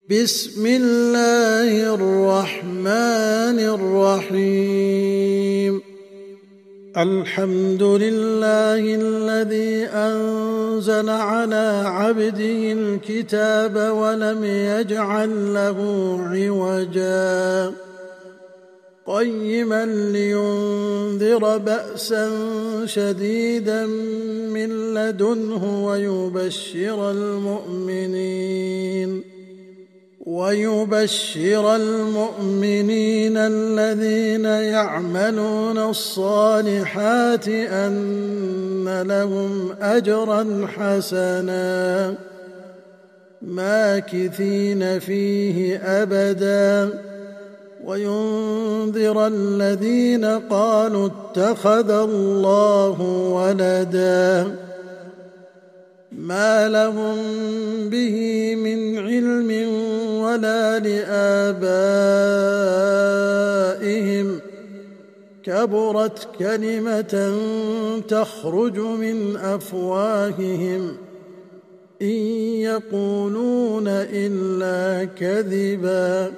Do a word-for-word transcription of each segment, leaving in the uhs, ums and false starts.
بسم الله الرحمن الرحيم. الحمد لله الذي أنزل على عبده الكتاب ولم يجعل له عوجا قيما لينذر بأسا شديدا من لدنه ويبشر المؤمنين ويبشر المؤمنين الذين يعملون الصالحات أن لهم أجرا حسنا ماكثين فيه أبدا وينذر الذين قالوا اتخذ الله ولدا ما لهم به من علم ولا لآبائهم كبرت كلمة تخرج من أفواههم إن يقولون إلا كذبا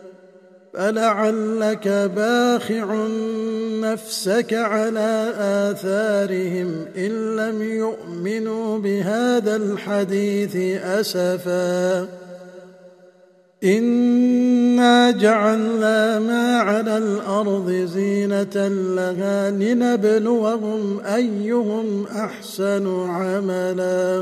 فلعلك باخع نفسك على آثارهم إن لم يؤمنوا بهذا الحديث أسفا إنا جعلنا ما على الأرض زينة لها لنبلوهم أيهم أحسن عملا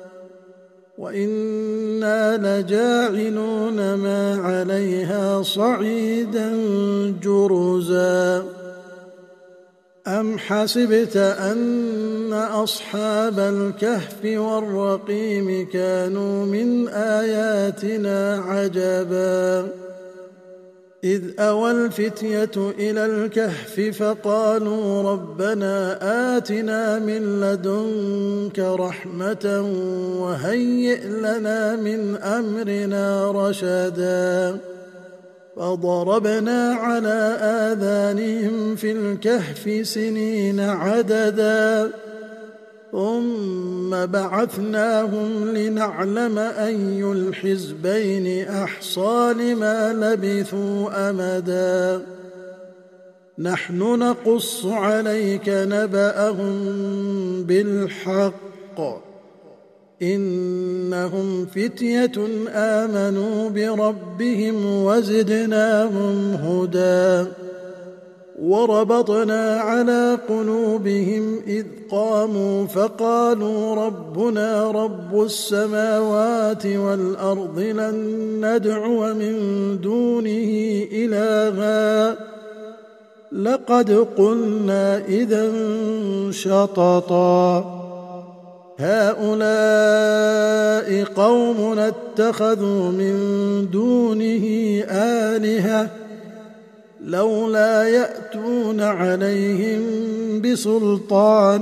وإنا لجاعلون ما عليها صعيدا جرزا أم حسبت أن أصحاب الكهف والرقيم كانوا من آياتنا عجبا إذ أوى الفتية إلى الكهف فقالوا ربنا آتنا من لدنك رحمة وهيئ لنا من أمرنا رشدا فضربنا على آذانهم في الكهف سنين عددا ثم بعثناهم لنعلم أي الحزبين أحصى لما لبثوا أمدا نحن نقص عليك نبأهم بالحق إنهم فتية آمنوا بربهم وزدناهم هدى وربطنا على قلوبهم إذ قاموا فقالوا ربنا رب السماوات والأرض لن ندعو من دونه إلها لقد قلنا إذا شططا هؤلاء قوم اتخذوا من دونه آلهة لولا يأتون عليهم بسلطان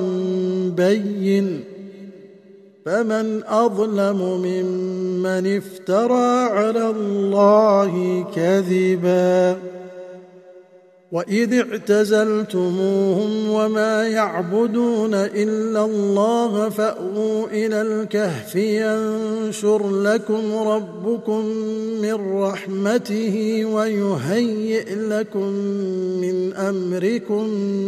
بين فمن أظلم ممن افترى على الله كذبا وإذ اعتزلتموهم وما يعبدون إلا الله فأووا إلى الكهف ينشر لكم ربكم من رحمته ويهيئ لكم من أمركم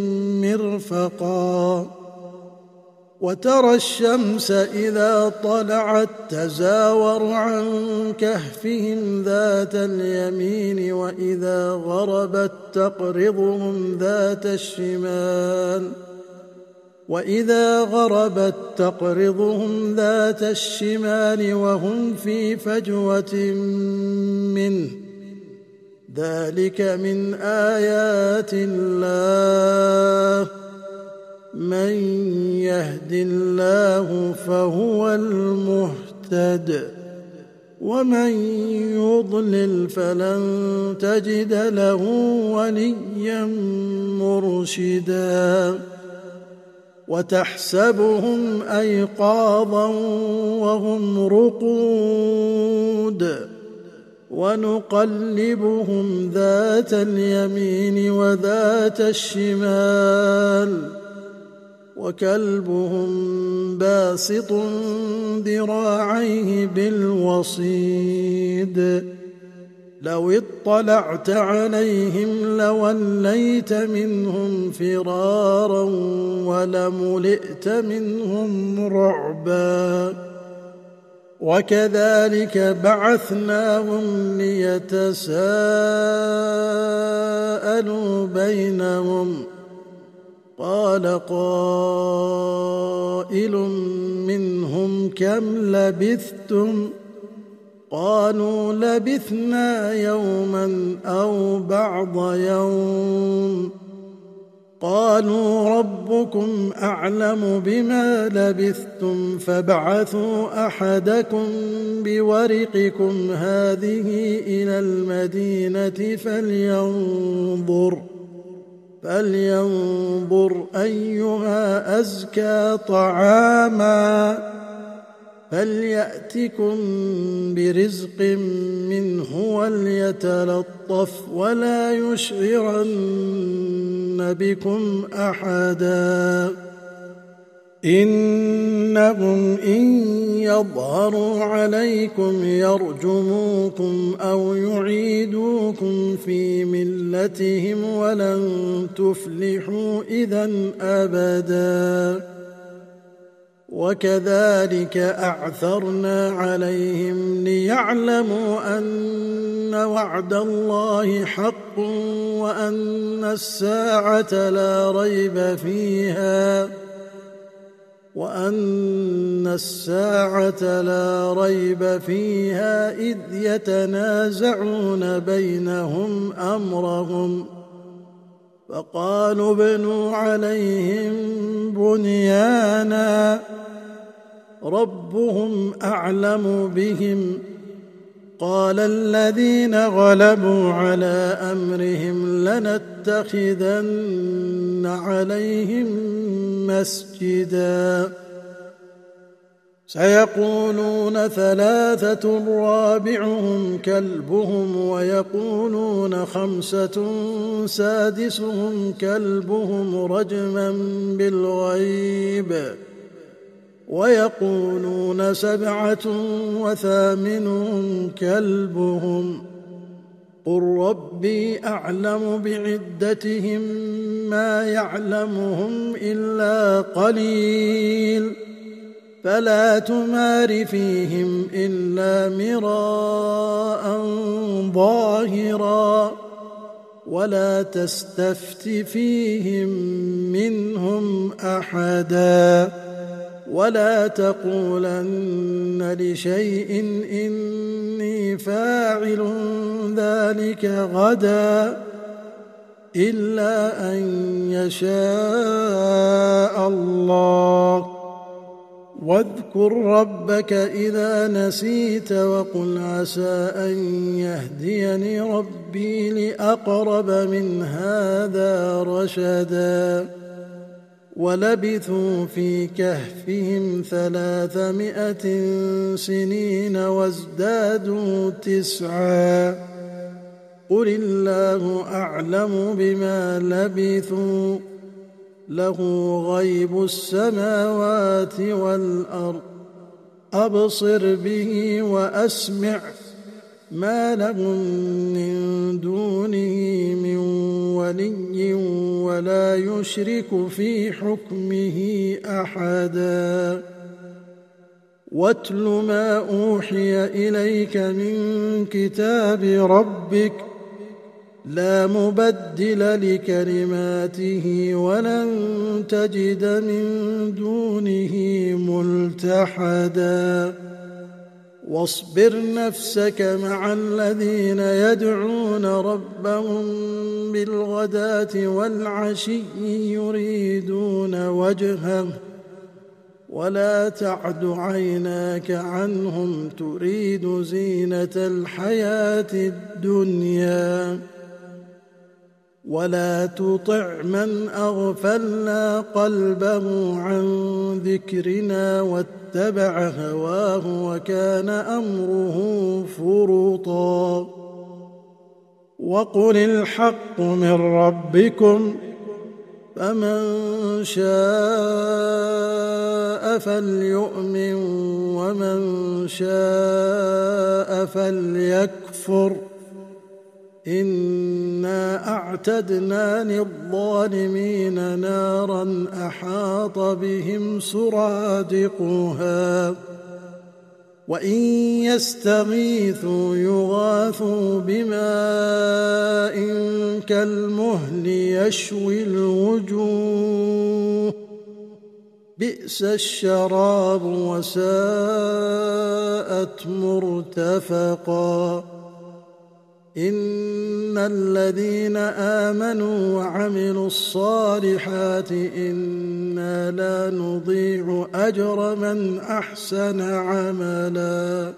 مرفقا وترى الشمس إذا طلعت تزاور عن كهفهم ذات اليمين وإذا غربت تقرضهم ذات الشمال وإذا غربت تقرضهم ذات الشمال وهم في فجوة منه ذلك من آيات الله من يهد الله فهو المهتد ومن يضلل فلن تجد له وليا مرشدا وتحسبهم أيقاظا وهم رقود ونقلبهم ذات اليمين وذات الشمال وكلبهم باسط ذراعيه بالوصيد لو اطلعت عليهم لوليت منهم فرارا ولملئت منهم رعبا وكذلك بعثناهم ليتساءلوا بينهم قال قائل منهم كم لبثتم قالوا لبثنا يوما أو بعض يوم قالوا ربكم أعلم بما لبثتم فابعثوا أحدكم بورقكم هذه إلى المدينة فلينظر فلينظر أيها أزكى طعاما فليأتكم برزق منه وليتلطف ولا يشعرن بكم أحدا إنهم إن يظهروا عليكم يرجموكم أو يعيدوكم في ملتهم ولن تفلحوا إذا أبدا وكذلك أعثرنا عليهم ليعلموا أن وعد الله حق وأن الساعة لا ريب فيها وأن الساعة لا ريب فيها إذ يتنازعون بينهم أمرهم فقالوا ابنوا عليهم بنيانا ربهم أعلم بهم قال الذين غلبوا على أمرهم لنتخذن عليهم مسجدا سيقولون ثلاثة رابعهم كلبهم ويقولون خمسة سادسهم كلبهم رجما بالغيب ويقولون سبعة وثامنهم كلبهم قل ربي أعلم بعدتهم ما يعلمهم إلا قليل فلا تمار فيهم إلا مراء ظاهرا ولا تستفت فيهم منهم أحدا ولا تقولن لشيء إني فاعل ذلك غدا إلا أن يشاء الله واذكر ربك إذا نسيت وقل عسى أن يهديني ربي لأقرب من هذا رشدا ولبثوا في كهفهم ثلاثمائة سنين وازدادوا تسعا قل الله أعلم بما لبثوا له غيب السماوات والأرض أبصر به وأسمع ما لهم من دونه من ولي ولا يشرك في حكمه أحدا واتل ما أوحي إليك من كتاب ربك لا مبدل لكلماته ولن تجد من دونه ملتحدا واصبر نفسك مع الذين يدعون ربهم بالغداة والعشي يريدون وجهه ولا تعد عيناك عنهم تريد زينة الحياة الدنيا ولا تطع من أغفلنا قلبه عن ذكرنا واتبع هواه وكان أمره فرطا وقل الحق من ربكم فمن شاء فليؤمن ومن شاء فليكفر إنا أعتدنا للظالمين نارا أحاط بهم سرادقها وإن يستغيثوا يغاثوا بماء كالمهل يشوي الوجوه بئس الشراب وساءت مرتفقا إن الذين آمنوا وعملوا الصالحات إنا لا نضيع أجر من أحسن عملا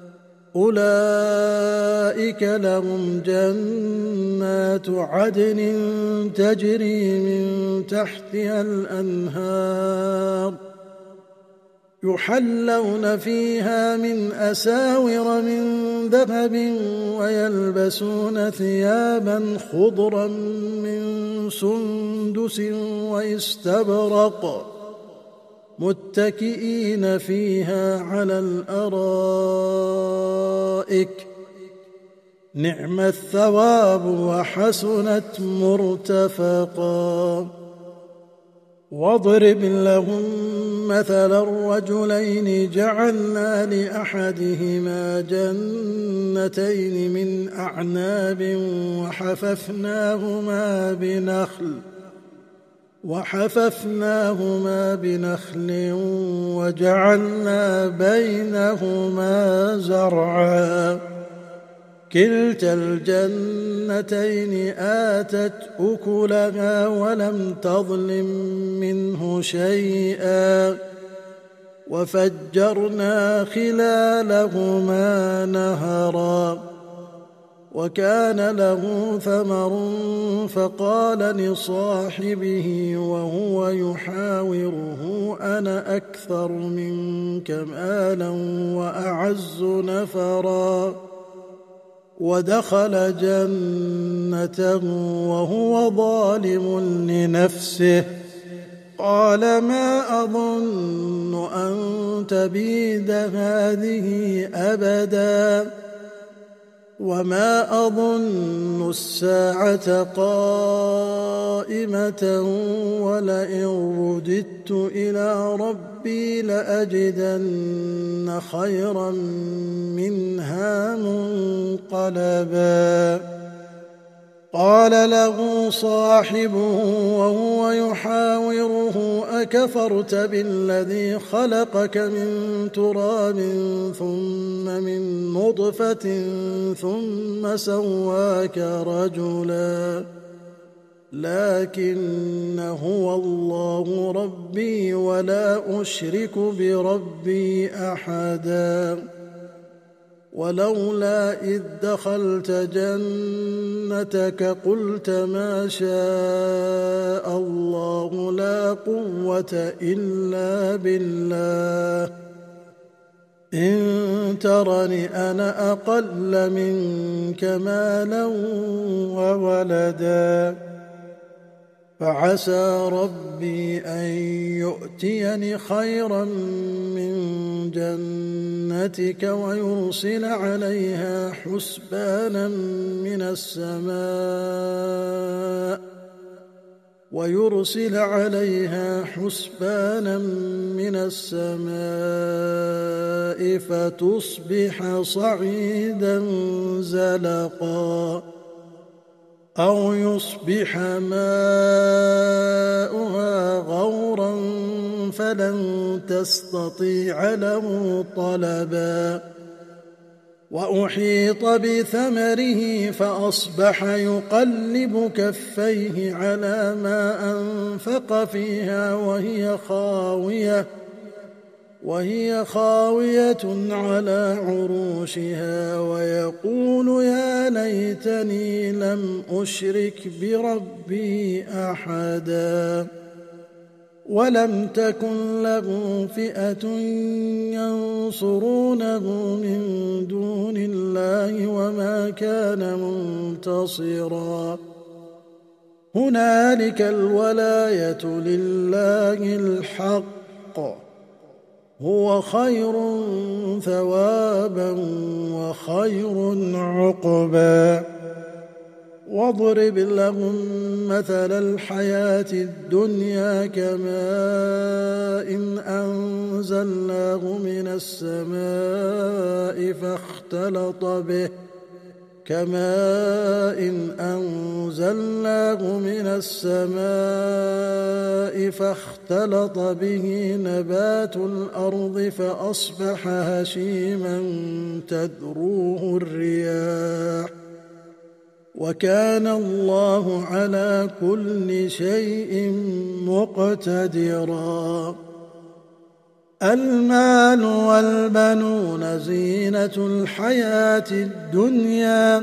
أولئك لهم جنات عدن تجري من تحتها الأنهار يحلون فيها من أساور من ذهب ويلبسون ثيابا خضرا من سندس واستبرق متكئين فيها على الأرائك نعم الثواب وحسنت مرتفقا واضرب لهم مثل الرجلين جعلنا لأحدهما جنتين من أعناب وحففناهما بنخل وحففناهما بنخل وجعلنا بينهما زرعا كلتا الجنتين آتت أكلها ولم تظلم منه شيئا وفجرنا خلالهما نهرا وكان له ثمر فقال لصاحبه وهو يحاوره أنا أكثر منك مالا وأعز نفرا ودخل جنته وهو ظالم لنفسه قال ما أظن أن تبيد هذه أبدا وما أظن الساعة قائمة ولئن رددت إلى ربي لأجدن خيرا منها منقلبا قال له صاحبه وهو يحاوره أكفرت بالذي خلقك من تراب ثم من نطفة ثم سواك رجلا لكن هو الله ربي ولا أشرك بربي أحدا ولولا إذ دخلت جنتك قلت ما شاء الله لا قوة إلا بالله إن ترني أنا أقل منك مالا وولدا فعسى ربي أن يؤتيني خيرا من جنتك ويرسل عليها حسبانا من السماء ويرسل عليها حسبانا من السماء فتصبح صعيدا زلقا أو يصبح ماؤها غورا فلن تستطيع له طلبا وأحيط بثمره فأصبح يقلب كفيه على ما أنفق فيها وهي خاوية وهي خاوية على عروشها ويقول يا ليتني لم أشرك بربي أحدا ولم تكن له فئة ينصرونه من دون الله وما كان منتصرا هنالك الولاية لله الحق هو خير ثوابا وخير عقبا واضرب لهم مثل الحياة الدنيا كماء إن أنزلناه من السماء فاختلط به كماء إن أنزلناه من السماء فاختلط به نبات الأرض فأصبح هشيما تذروه الرياح وكان الله على كل شيء مقتدرا المال والبنون زينة الحياة الدنيا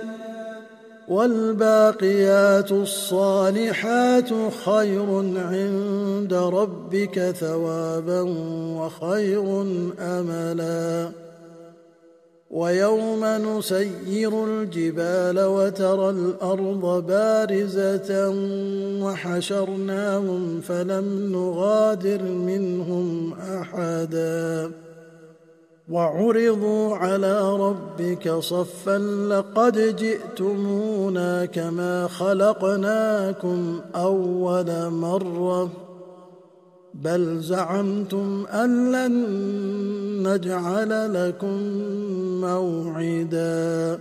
والباقيات الصالحات خير عند ربك ثوابا وخير أملا ويوم نسير الجبال وترى الأرض بارزة وحشرناهم فلم نغادر منهم أحدا وعرضوا على ربك صفا لقد جئتمونا كما خلقناكم أول مرة بل زعمتم أن لن نجعل لكم موعدا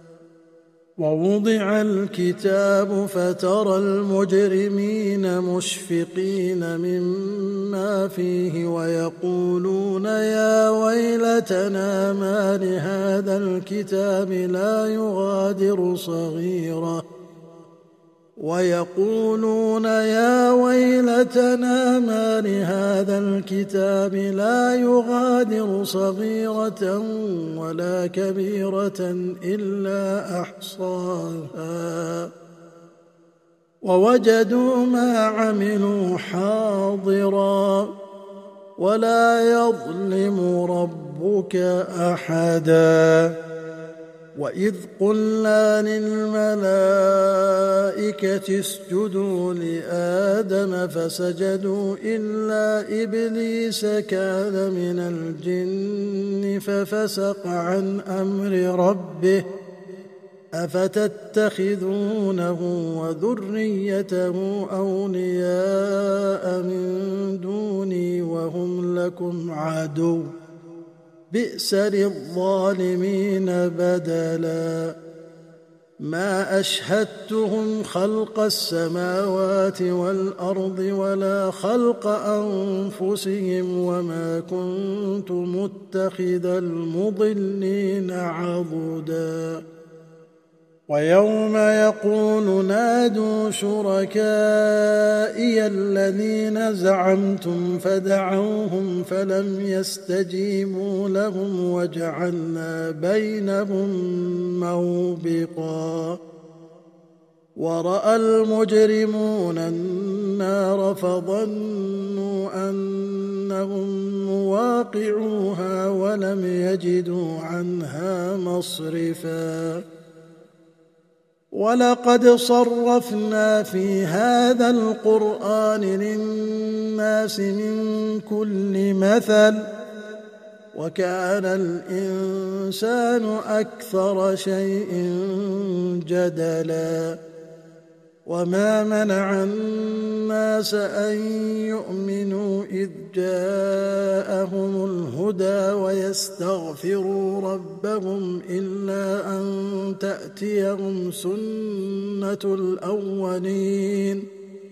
ووضع الكتاب فترى المجرمين مشفقين مما فيه ويقولون يا ويلتنا ما لهذا الكتاب لا يغادر صغيرة ويقولون يا ويلتنا ما لهذا الكتاب لا يغادر صغيرة ولا كبيرة إلا أحصاها ووجدوا ما عملوا حاضرا ولا يظلم ربك أحدا وإذ قلنا للملائكة اسجدوا لآدم فسجدوا إلا إبليس كان من الجن ففسق عن أمر ربه أفتتخذونه وذريته أولياء من دوني وهم لكم عدو بئس للظالمين بدلا ما أشهدتهم خلق السماوات والأرض ولا خلق أنفسهم وما كنت متخذ المضلين عضدا ويوم يقول نادوا شركائي الذين زعمتم فدعوهم فلم يستجيبوا لهم وجعلنا بينهم موبقا ورأى المجرمون النار فظنوا أنهم مواقعوها ولم يجدوا عنها مصرفا ولقد صرفنا في هذا القرآن للناس من كل مثل وكان الإنسان أكثر شيء جدلا وما منع الناس أن يؤمنوا إذ جاءهم الهدى ويستغفروا ربهم إلا أن تأتيهم سنة الأولين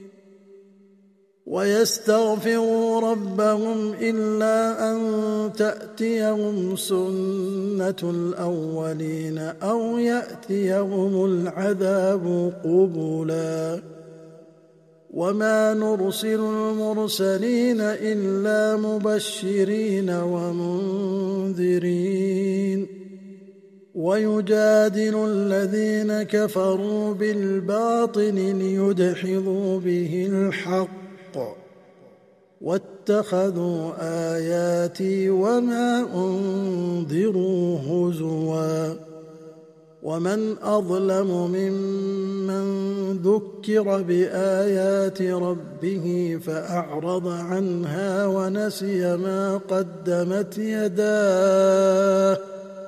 ويستغفروا ربهم إلا أن تأتيهم سنة الأولين أو يأتيهم العذاب قبلا وما نرسل المرسلين إلا مبشرين ومنذرين ويجادل الذين كفروا بالباطل ليدحضوا به الحق واتخذوا آياتي وما أنذروا هزوا ومن أظلم ممن ذكر بآيات ربه فأعرض عنها ونسي ما قدمت يداه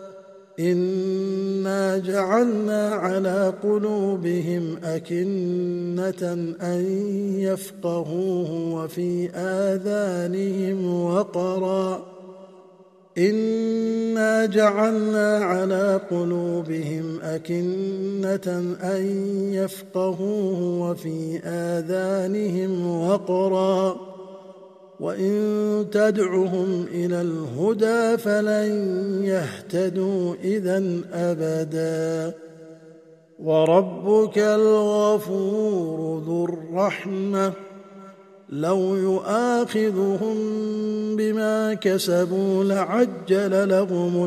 إنا جعلنا على قلوبهم أكنة أن يفقهوه وفي آذانهم وقرا إنا جعلنا على قلوبهم أكنة أن يفقهوه وفي آذانهم وقرا وإن تدعهم إلى الهدى فلن يهتدوا إذن أبدا وربك الغفور ذو الرحمة لو يؤاخذهم بما كسبوا لعجل لهم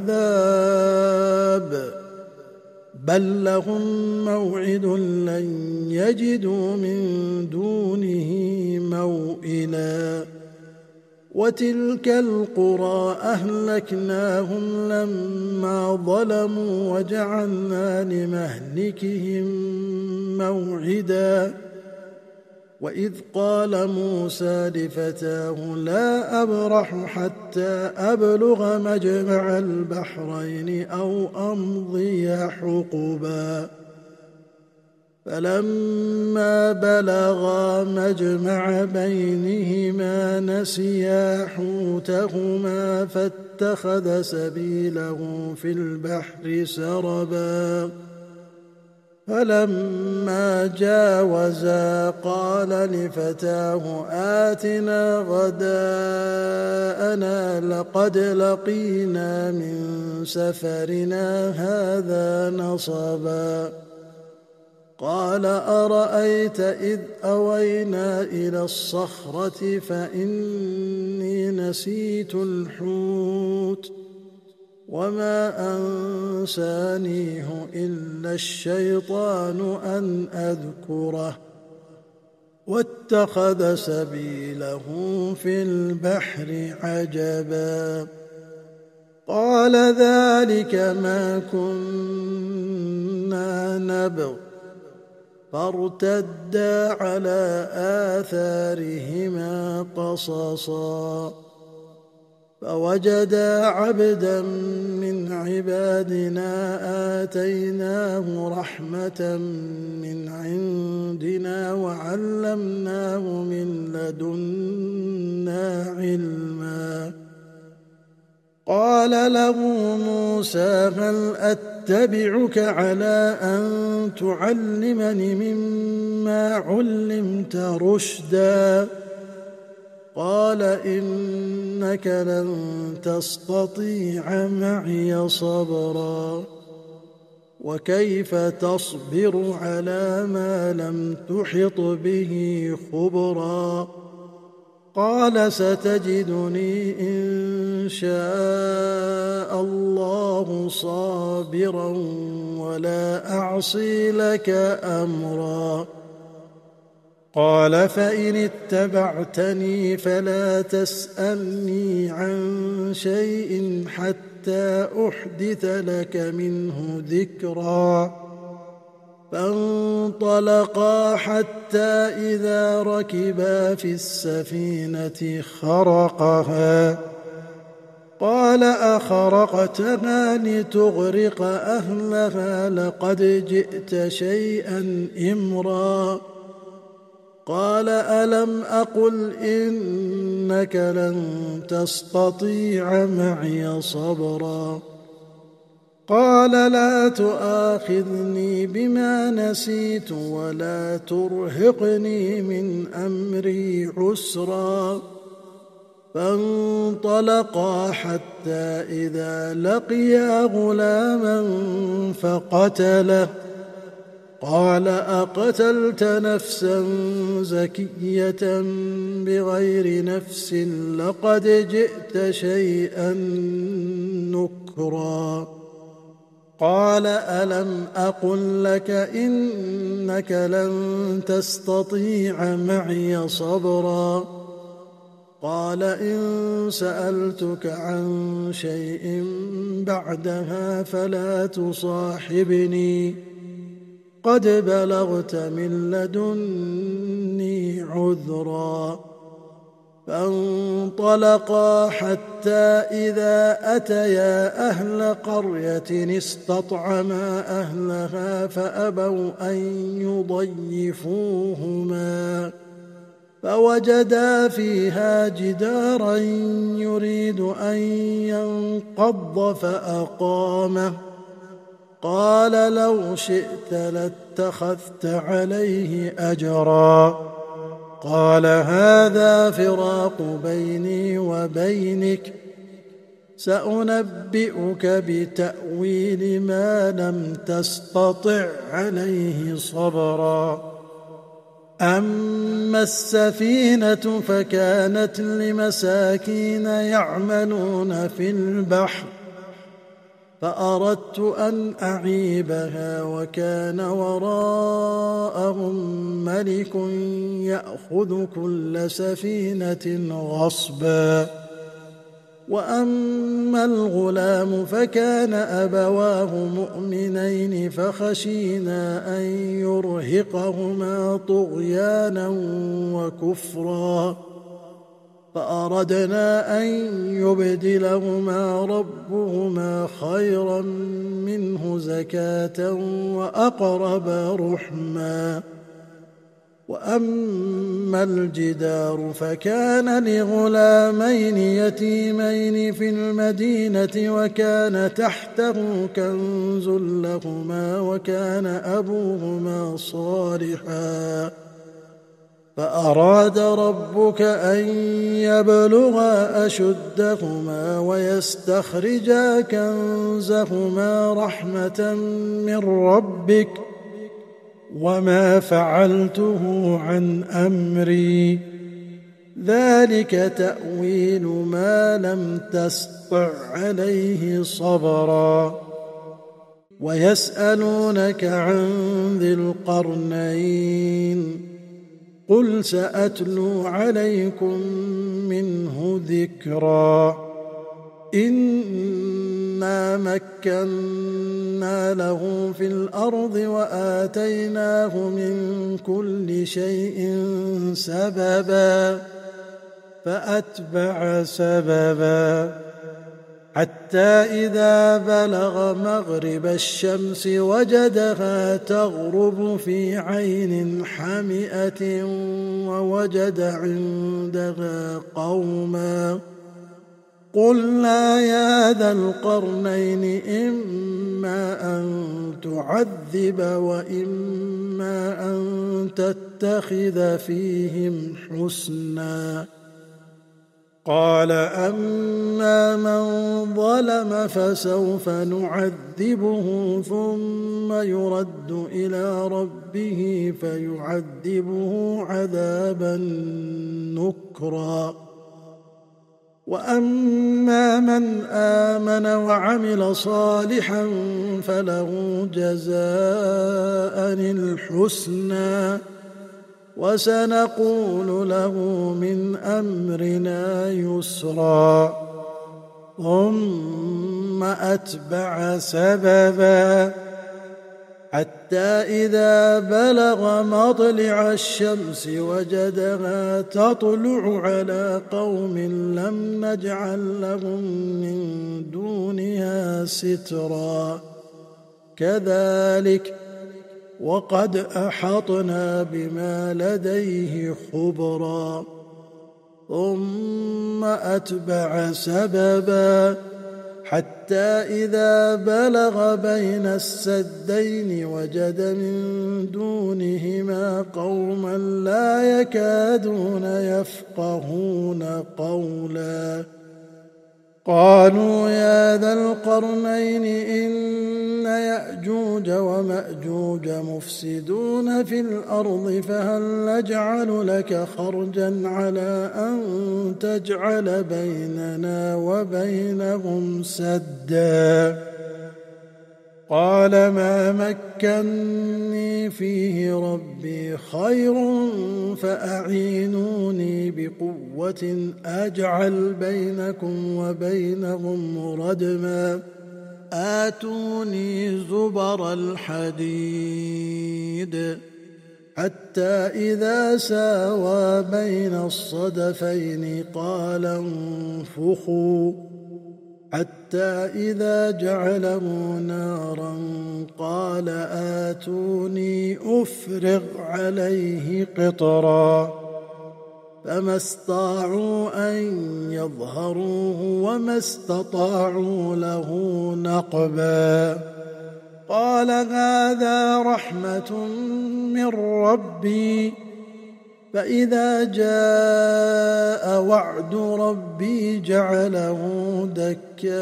العذاب بل لهم موعد لن يجدوا من دونه موئلا وتلك القرى أهلكناهم لما ظلموا وجعلنا لمهلكهم موعدا وإذ قال موسى لفتاه لا أبرح حتى أبلغ مجمع البحرين أو أمضي حقبا فلما بلغا مجمع بينهما نسيا حوتهما فاتخذ سبيله في البحر سربا فلما جاوزا قال لفتاه آتنا غداءنا لقد لقينا من سفرنا هذا نصبا قال أرأيت إذ أوينا إلى الصخرة فإني نسيت الحوت وما أنسانيه إلا الشيطان أن أذكره واتخذ سبيله في البحر عجبا قال ذلك ما كنا نبغ فارتدا على آثارهما قصصا فوجدا عبدا من عبادنا آتيناه رحمة من عندنا وعلمناه من لدنا علما قال له موسى هل أتبعك على أن تعلمني مما علمت رشدا قال إنك لن تستطيع معي صبرا وكيف تصبر على ما لم تحط به خبرا قال ستجدني إن شاء الله صابرا ولا أعصي لك أمرا قال فإن اتبعتني فلا تسألني عن شيء حتى أحدث لك منه ذكرا فانطلقا حتى إذا ركبا في السفينة خرقها قال أخرقتها لتغرق أهلها لقد جئت شيئا إمرا قال ألم أقل إنك لن تستطيع معي صبرا قال لا تؤاخذني بما نسيت ولا ترهقني من أمري عسرا فانطلقا حتى إذا لقيا غلاما فقتله قال أقتلت نفسا زكية بغير نفس لقد جئت شيئا نكرا قال ألم أقل لك إنك لن تستطيع معي صبرا قال إن سألتك عن شيء بعدها فلا تصاحبني قد بلغت من لدني عذرا. فانطلقا حتى إذا أتيا أهل قرية استطعما أهلها فأبوا أن يضيفوهما فوجدا فيها جدارا يريد أن ينقض فأقامه قال لو شئت لاتخذت عليه أجرا. قال هذا فراق بيني وبينك سأنبئك بتأويل ما لم تستطع عليه صبرا. أما السفينة فكانت لمساكين يعملون في البحر فأردت أن أعيبها وكان وراءهم ملك يأخذ كل سفينة غصبا. وأما الغلام فكان أبواه مؤمنين فخشينا أن يرهقهما طغيانا وكفرا فأردنا أن يبدلهما ربهما خيرا منه زكاة وأقرب رحما. وأما الجدار فكان لغلامين يتيمين في المدينة وكان تحته كنز لهما وكان أبوهما صالحا فأراد ربك أن يبلغا أشدهما ويستخرجا كنزهما رحمة من ربك وما فعلته عن أمري ذلك تأويل ما لم تسطع عليه صبرا. ويسألونك عن ذي القرنين قل سأتلو عليكم منه ذكرا. إنا مكنا له في الأرض وآتيناه من كل شيء سببا فأتبع سببا حتى إذا بلغ مغرب الشمس وجدها تغرب في عين حمئة ووجد عندها قوما قلنا يا ذا القرنين إما أن تعذب وإما أن تتخذ فيهم حسنا. قال أما من ظلم فسوف نعذبه ثم يرد إلى ربه فيعذبه عذابا نكرا. وأما من آمن وعمل صالحا فله جزاء الحسنى وسنقول له من أمرنا يسرا. ثم أتبع سببا حتى إذا بلغ مطلع الشمس وجدها تطلع على قوم لم نجعل لهم من دونها سترا كذلك وقد أحطنا بما لديه خبرا. ثم أتبع سببا حتى إذا بلغ بين السدين وجد من دونهما قوما لا يكادون يفقهون قولا قالوا يا ذا القرنين إن يأجوج ومأجوج مفسدون في الأرض فهل نجعل لك خرجا على أن تجعل بيننا وبينهم سدا قال ما مكني فيه ربي خير فأعينوني بقوة أجعل بينكم وبينهم ردما آتوني زبر الحديد حتى إذا ساوى بين الصدفين قال انفخوا حتى إذا جعله نارا قال آتوني أفرغ عليه قطرا فما استطاعوا أن يظهروه وما استطاعوا له نقبا قال هذا رحمة من ربي فإذا جاء وعد ربي جعله دكاء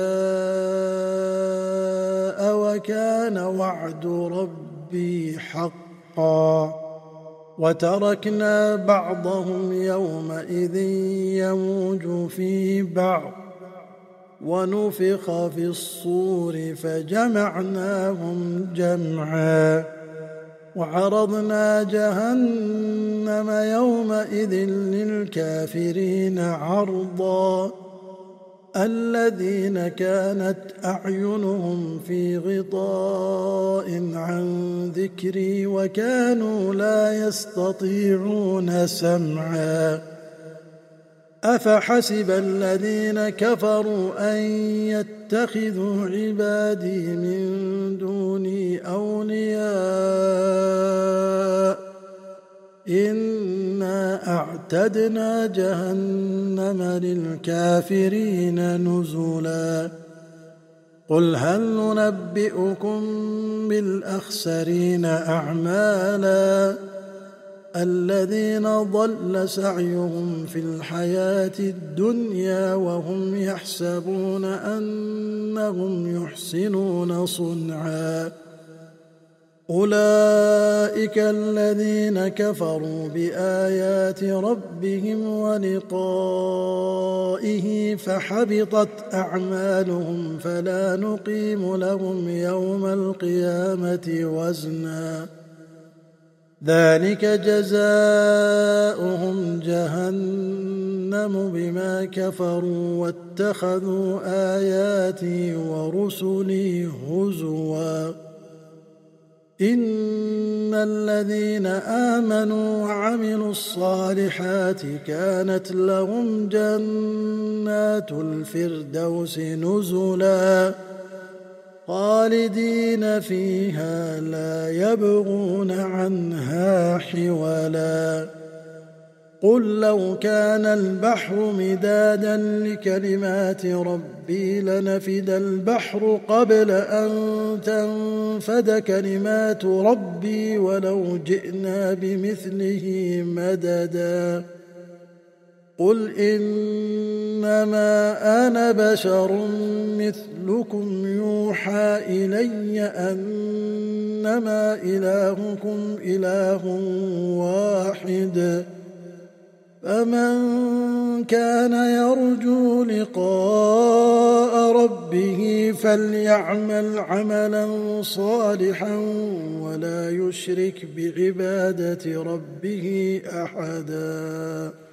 وكان وعد ربي حقا وتركنا بعضهم يومئذ يموج في بعض ونفخ في الصور فجمعناهم جمعا وعرضنا جهنم يومئذ للكافرين عرضا الذين كانت أعينهم في غطاء عن ذكري وكانوا لا يستطيعون سمعا أفحسب الذين كفروا أن يتخذوا عبادي من دوني أولياء إنا أعتدنا جهنم للكافرين نزلا قل هل ننبئكم بالأخسرين أعمالا الذين ضل سعيهم في الحياة الدنيا وهم يحسبون أنهم يحسنون صنعا أولئك الذين كفروا بآيات ربهم ولقائه فحبطت أعمالهم فلا نقيم لهم يوم القيامة وزنا ذلك جزاؤهم جهنم بما كفروا واتخذوا آياتي ورسلي هزوا إن الذين آمنوا وعملوا الصالحات كانت لهم جنات الفردوس نزلا خالدين فيها لا يبغون عنها حولا قل لو كان البحر مدادا لكلمات ربي لنفد البحر قبل أن تنفد كلمات ربي ولو جئنا بمثله مددا قل إنما أنا بشر مثلكم يوحى إلي أنما إلهكم إله واحد فمن كان يرجو لقاء ربه فليعمل عملا صالحا ولا يشرك بعبادة ربه أحدا.